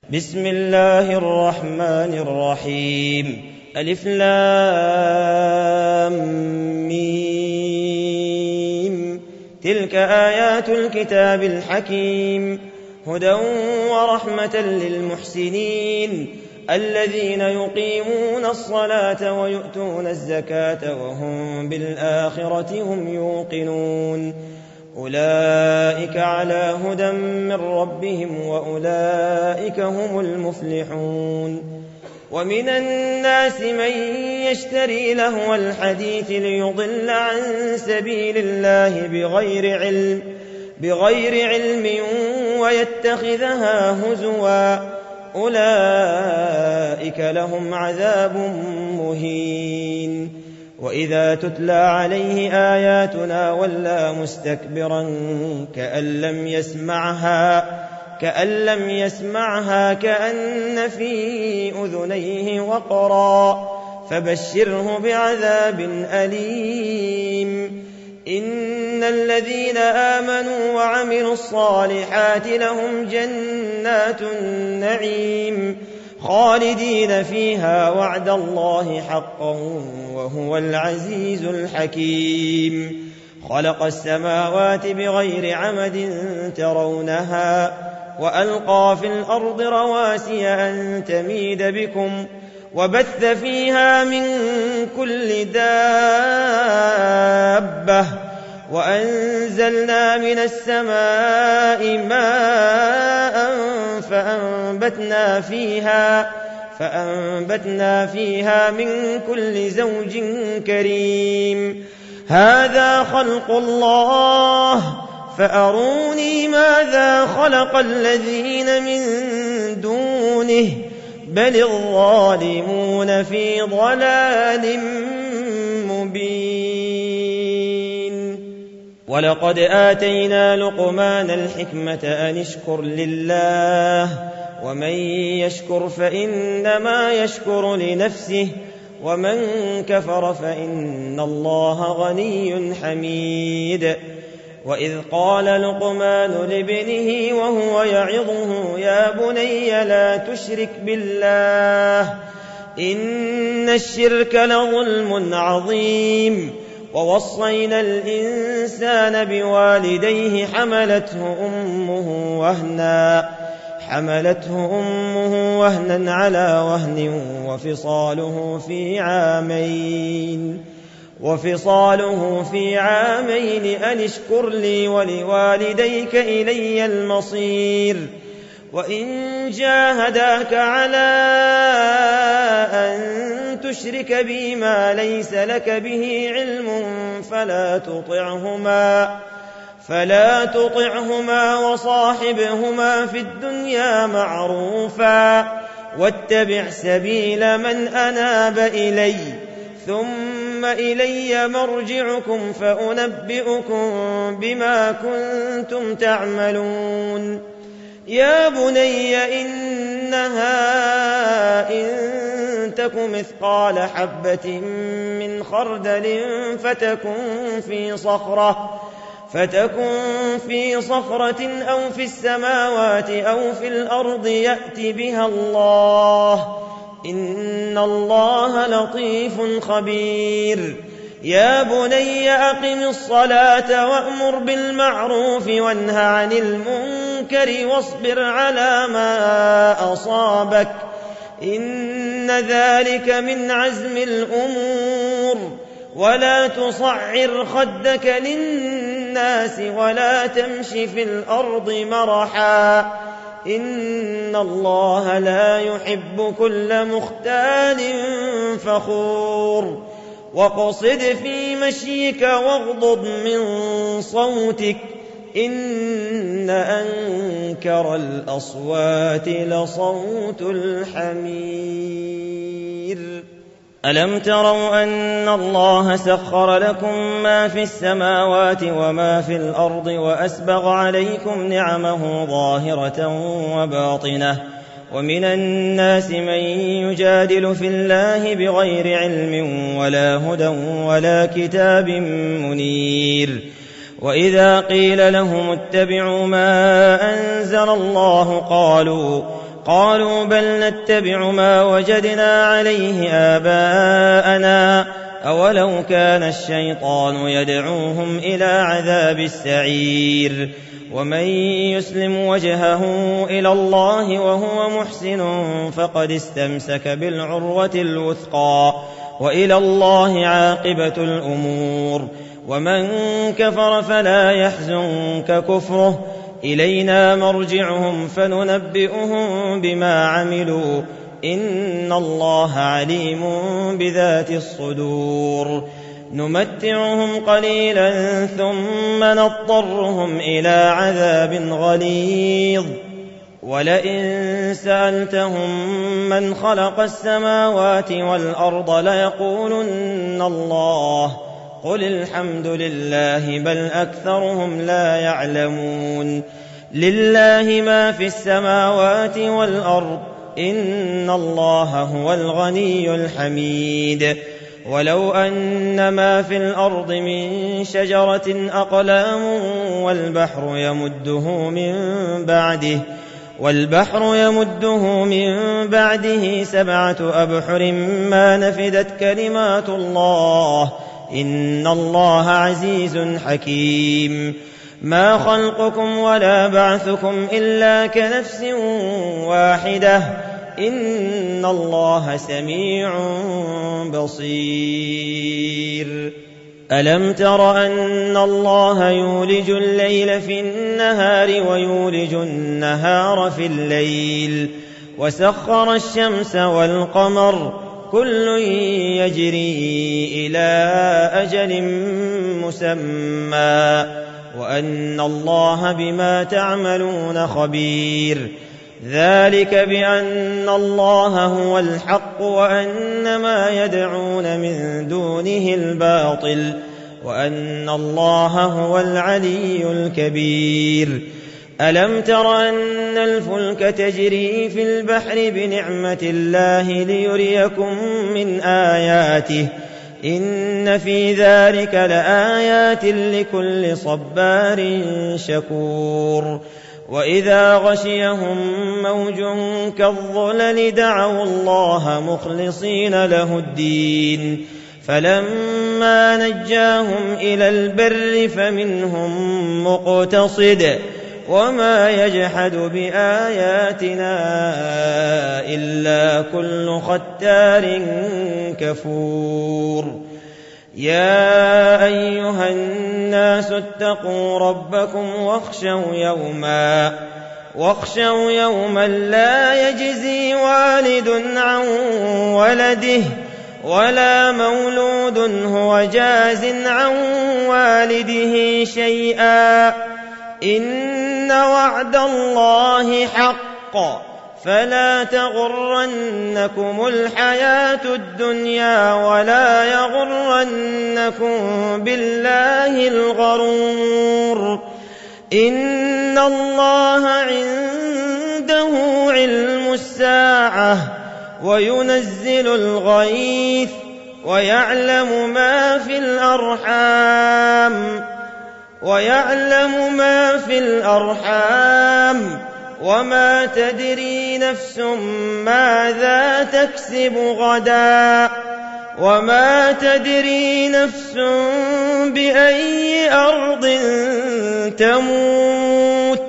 بسم الله الرحمن الرحيم. ألف لام ميم. تلك آيات الكتاب الحكيم، هدى ورحمة للمحسنين الذين يقيمون الصلاة ويؤتون الزكاة وهم بالآخرة هم يوقنون. أولئك على هدى من ربهم وأولئك هم المفلحون. ومن الناس من يشتري لهو الحديث ليضل عن سبيل الله بغير علم ويتخذها هزوا، أولئك لهم عذاب مهين. وإذا تتلى عليه آياتنا ولى مستكبرا كأن لم يسمعها كأن في أذنيه وقرا، فبشره بعذاب أليم. إن الذين آمنوا وعملوا الصالحات لهم جنات النعيم خالدين فيها وعد الله حقا وهو العزيز الحكيم. خلق السماوات بغير عمد ترونها وألقى في الأرض رواسي أن تميد بكم وبث فيها من كل دابة وأنزلنا من السماء ماء فأنبتنا فيها من كل زوج كريم. هذا خلق الله فأروني ماذا خلق الذين من دونه بل الظالمون في ضلال مبين. ولقد آتينا لقمان الحكمة أن اشكر لله ومن يشكر فإنما يشكر لنفسه ومن كفر فإن الله غني حميد. وإذ قال لقمان لابنه وهو يعظه يا بني لا تشرك بالله إن الشرك لظلم عظيم. ووصينا الإنسان بوالديه حملته أمه وهنا على وهن وفصاله في عامين أن اشكر لي ولوالديك إلي المصير. وإن جاهداك على أن تشرك بي ما ليس لك به علم فلا تطعهما وصاحبهما في الدنيا معروفا واتبع سبيل من أناب إلي ثم إلي مرجعكم فأنبئكم بما كنتم تعملون. يا بني إنها إن تك مثقال حبة من خردل فتكن في صخرة أو في السماوات أو في الأرض يأت بها الله إن الله لطيف خبير. يا بني أقم الصلاة وأمر بالمعروف وانه عن المنكر واصبر على ما أصابك إن ذلك من عزم الأمور. ولا تصعر خدك للناس ولا تمش في الأرض مرحا إن الله لا يحب كل مختال فخور. واقصد في مشيك واغضض من صوتك إن أنكر الأصوات لصوت الحمير. ألم تروا أن الله سخر لكم ما في السماوات وما في الأرض وأسبغ عليكم نعمه ظاهرة وباطنة ومن الناس من يجادل في الله بغير علم ولا هدى ولا كتاب منير. وإذا قيل لهم اتبعوا ما أنزل الله قالوا بل نتبع ما وجدنا عليه آباءنا أولو كان الشيطان يدعوهم إلى عذاب السعير ومن يسلم وجهه إلى الله وهو محسن فقد استمسك بالعروة الوثقى وإلى الله عاقبة الأمور ومن كفر فلا يحزنك كفره إلينا مرجعهم فننبئهم بما عملوا إن الله عليم بذات الصدور نمتعهم قليلا ثم نضطرهم إلى عذاب غليظ ولئن سألتهم من خلق السماوات والأرض ليقولن الله قل الحمد لله بل أكثرهم لا يعلمون لله ما في السماوات والأرض إن الله هو الغني الحميد ولو أن ما في الأرض من شجرة أقلام والبحر يمده من بعده 7 أبحر ما نفدت كلمات الله إن الله عزيز حكيم ما خلقكم ولا بعثكم إلا كنفس واحدة إن الله سميع بصير ألم تر أن الله يولج الليل في النهار ويولج النهار في الليل وسخر الشمس والقمر كل يجري إلى أجل مسمى وأن الله بما تعملون خبير ذلك بأن الله هو الحق وأن ما يدعون من دونه الباطل وأن الله هو العلي الكبير ألم تر أن الفلك تجري في البحر بنعمة الله ليريكم من آياته إن في ذلك لآيات لكل صبار شكور وإذا غشيهم موج كالظلل دعوا الله مخلصين له الدين فلما نجاهم إلى البر فمنهم مقتصد وما يجحد بآياتنا إلا كل ختار كفور يا أيها الناس اتقوا ربكم واخشوا يوما لا يجزي والد عن ولده ولا مولود هو جاز عن والده شيئا إن وعد الله حق فلا تغرنكم الحياة الدنيا ولا يغرنكم بالله الغرور إن الله عنده علم الساعة وينزل الغيث ويعلم ما في الأرحام وما تدري نفس ماذا تكسب غدا وما تدري نفس بأي أرض تموت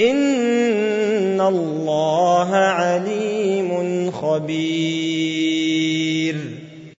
إن الله عليم خبير